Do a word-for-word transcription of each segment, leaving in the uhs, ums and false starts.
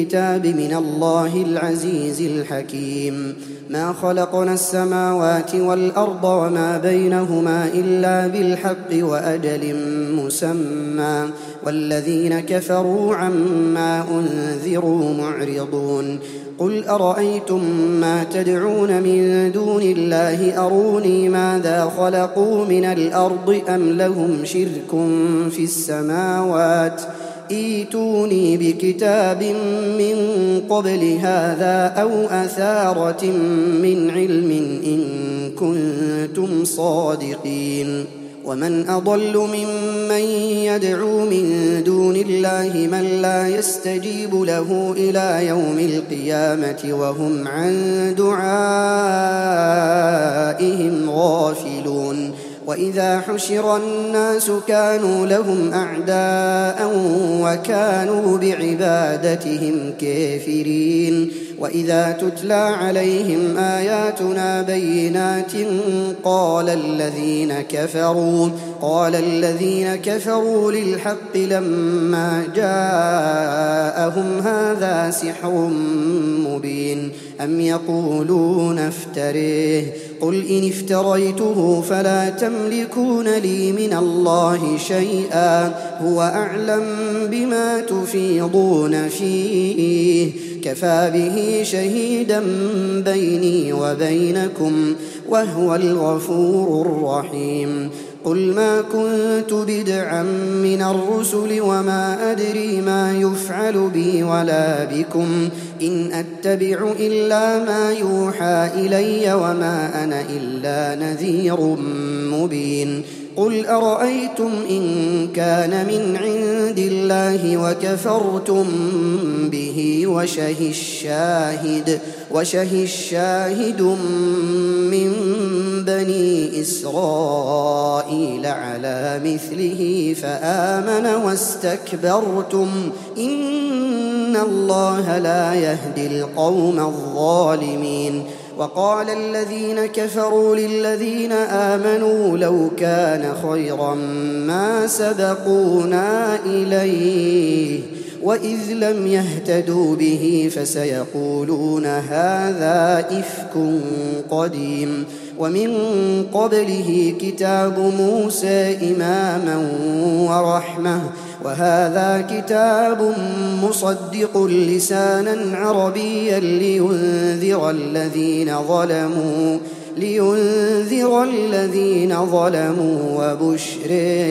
الكتاب من الله العزيز الحكيم. ما خلقنا السماوات والأرض وما بينهما إلا بالحق وأجل مسمى والذين كفروا عما أنذروا معرضون. قل أرأيتم ما تدعون من دون الله أروني ماذا خلقوا من الأرض أم لهم شرك في السماوات ائتوني بكتاب من قبل هذا أو أثارة من علم إن كنتم صادقين. ومن أضل ممن يدعو من دون الله من لا يستجيب له إلى يوم القيامة وهم عن دعائهم غافلون. وإذا حشر الناس كانوا لهم أعداء وكانوا بعبادتهم كافرين. وإذا تتلى عليهم آياتنا بينات قال الذين كفروا قال الذين كفروا للحق لما جاءهم هذا سحر مبين أم يقولون افتريه قل إن افتريته فلا تملكون لي من الله شيئا هو أعلم بما تفيضون فيه كفى به شهيدا بيني وبينكم وهو الغفور الرحيم. قل ما كنت بدعا من الرسل وما أدري ما يفعل بي ولا بكم إن أتبع إلا ما يوحى إلي وما أنا إلا نذير مبين. قل أرأيتم إن كان من عند الله وكفرتم به وشهد الشاهد وشهد الشاهد من بني إسرائيل على مثله فآمن واستكبرتم إن الله لا يهدي القوم الظالمين. وقال الذين كفروا للذين آمنوا لو كان خيرا ما سبقونا إليه وإذ لم يهتدوا به فسيقولون هذا إفك قديم. ومن قبله كتاب موسى إماما ورحمة وهذا كتاب مصدق لسانا عربيا لينذر الذين ظلموا لينذر الذين ظلموا وبشر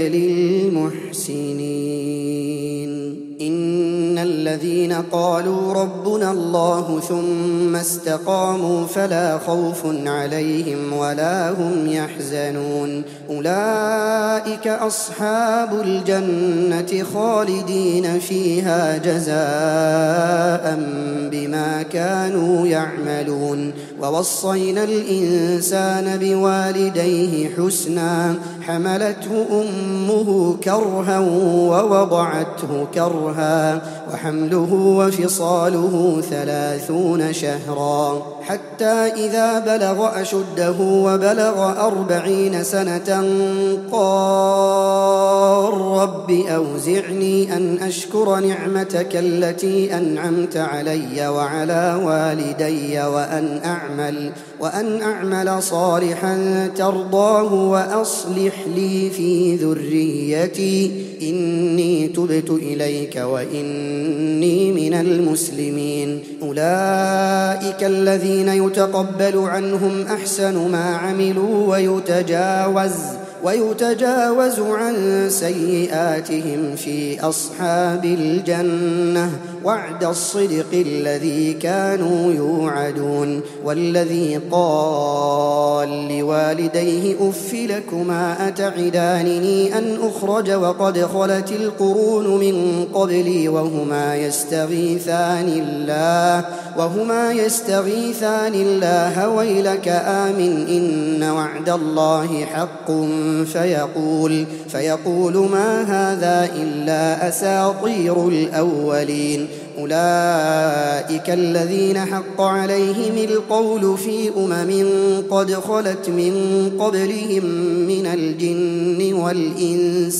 للمحسنين. إن الذين قالوا ربنا الله ثم استقاموا فلا خوف عليهم ولا هم يحزنون أولئك أصحاب الجنة خالدين فيها جزاء بما كانوا يعملون. ووصينا الإنسان بوالديه حسنا حملته أمه كرها ووضعته كرها وحمله وفصاله ثلاثون شهرا حتى إذا بلغ أشده وبلغ أربعين سنة قال رب أوزعني أن أشكر نعمتك التي أنعمت علي وعلى والدي وأن أعمل وأن أعمل صالحا ترضاه وأصلح لي في ذريتي إني تبت إليك وإني من المسلمين. أولئك الذين يتقبل عنهم أحسن ما عملوا ويتجاوز ويتجاوز عن سيئاتهم في أصحاب الجنة وعد الصدق الذي كانوا يوعدون. والذي قال لوالديه أف لكما أتعدانني أن أخرج وقد خلت القرون من قبلي وهما يستغيثان الله وهما يستغيثان الله ويلك آمن إن وعد الله حق فيقول فيقول ما هذا إلا أساطير الأولين. أولئك الذين حق عليهم القول في أمم قد خلت من قبلهم من الجن والإنس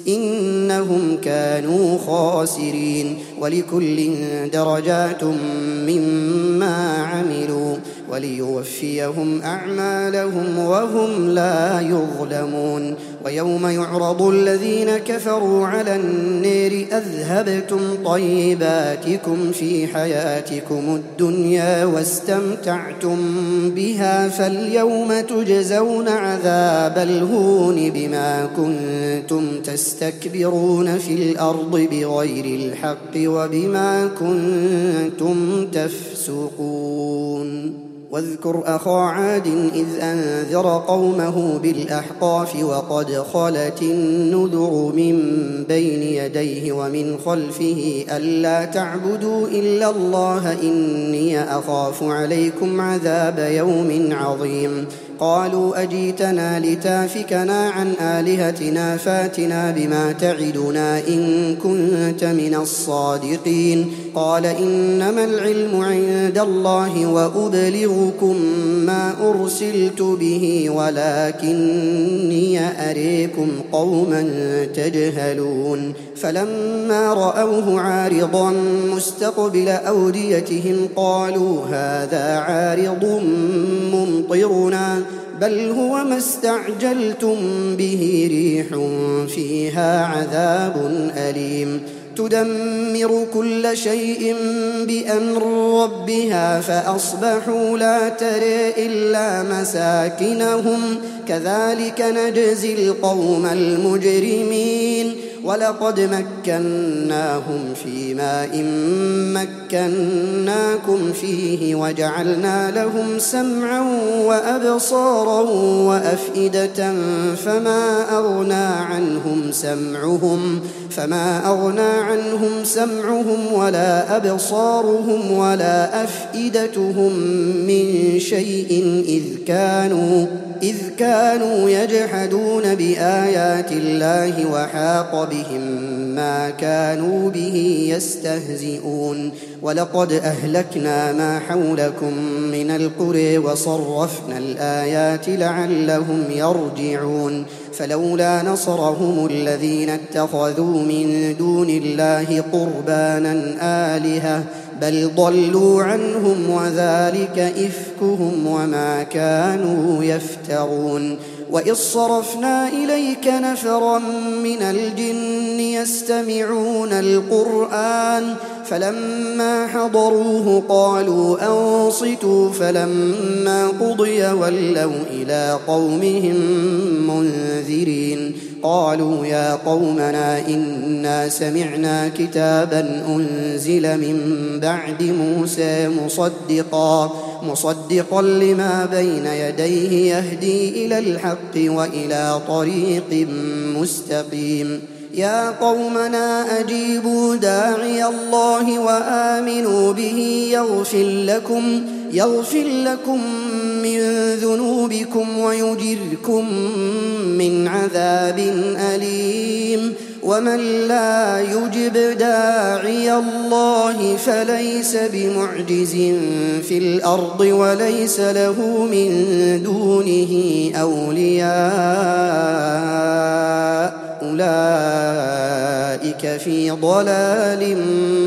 إنهم كانوا خاسرين ولكل درجات مما عملوا وليوفيهم أعمالهم وهم لا يظلمون ويوم يعرض الذين كفروا على النار أذهبتم طيباتكم في حياتكم الدنيا واستمتعتم بها فاليوم تجزون عذاب الهون بما كنتم تستكبرون في الأرض بغير الحق وبما كنتم تفسقون واذكر أخا عاد إذ أنذر قومه بالأحقاف وقد خلت النذر من بين يديه ومن خلفه ألا تعبدوا إلا الله إني أخاف عليكم عذاب يوم عظيم قالوا أجيتنا لتافكنا عن آلهتنا فاتنا بما تعدنا إن كنت من الصادقين قال إنما العلم عند الله وأبلغكم ما أرسلت به ولكني أريكم قوما تجهلون فلما رأوه عارضا مستقبل أوديتهم قالوا هذا عارض ممطرنا بل هو ما استعجلتم به ريح فيها عذاب أليم تدمر كل شيء بأمر ربها فأصبحوا لا ترى إلا مساكنهم كذلك نجزي القوم المجرمين ولقد مكناهم في ماء مكناكم فيه وجعلنا لهم سمعا وأبصارا وأفئدة فما أغنى عنهم سمعهم فما أغنى عنهم سمعهم ولا أبصارهم ولا أفئدتهم من شيء إذ كانوا إذ كانوا يجحدون بآيات الله وحاق بهم ما كانوا به يستهزئون ولقد أهلكنا ما حولكم من القرى وصرفنا الآيات لعلهم يرجعون فلولا نصرهم الذين اتخذوا من دون الله قربانا آلهة بل ضلوا عنهم وذلك إفكهم وما كانوا يفترون وإذ صرفنا إليك نفرا من الجن يستمعون القرآن فلما حضروه قالوا أنصتوا فلما قضي ولوا إلى قومهم منذرين قالوا يا قومنا إنا سمعنا كتابا أنزل من بعد موسى مصدقا مصدقا لما بين يديه يهدي إلى الحق وإلى طريق مستقيم يا قومنا أجيبوا داعي الله وآمنوا به يغفر لكم يغفر لكم من ذنوبكم ويجركم من عذاب أليم ومن لا يجب داعي الله فليس بمعجز في الأرض وليس له من دونه أولياء أولئك في ضلال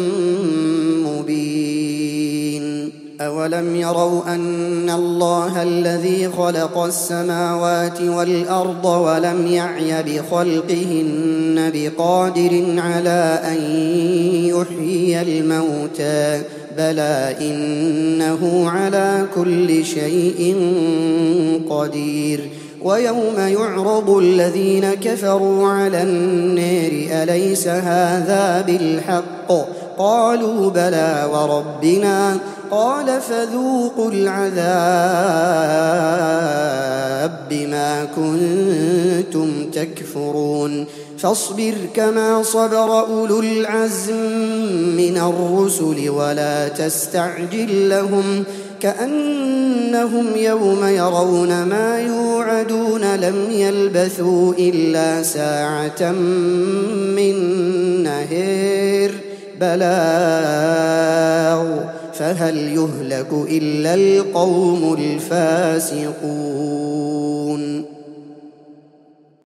مبين أولم يروا أن الله الذي خلق السماوات والأرض ولم يعي بخلقهن بقادر على أن يحيي الموتى بلى إنه على كل شيء قدير ويوم يعرض الذين كفروا على النار أليس هذا بالحق قالوا بلى وربنا قال فذوقوا العذاب بما كنتم تكفرون فاصبر كما صبر أولو العزم من الرسل ولا تستعجل لهم كأنهم يوم يرون ما يوعدون لم يلبثوا إلا ساعة من نهار بلاغ فهل يهلك إلا القوم الفاسقون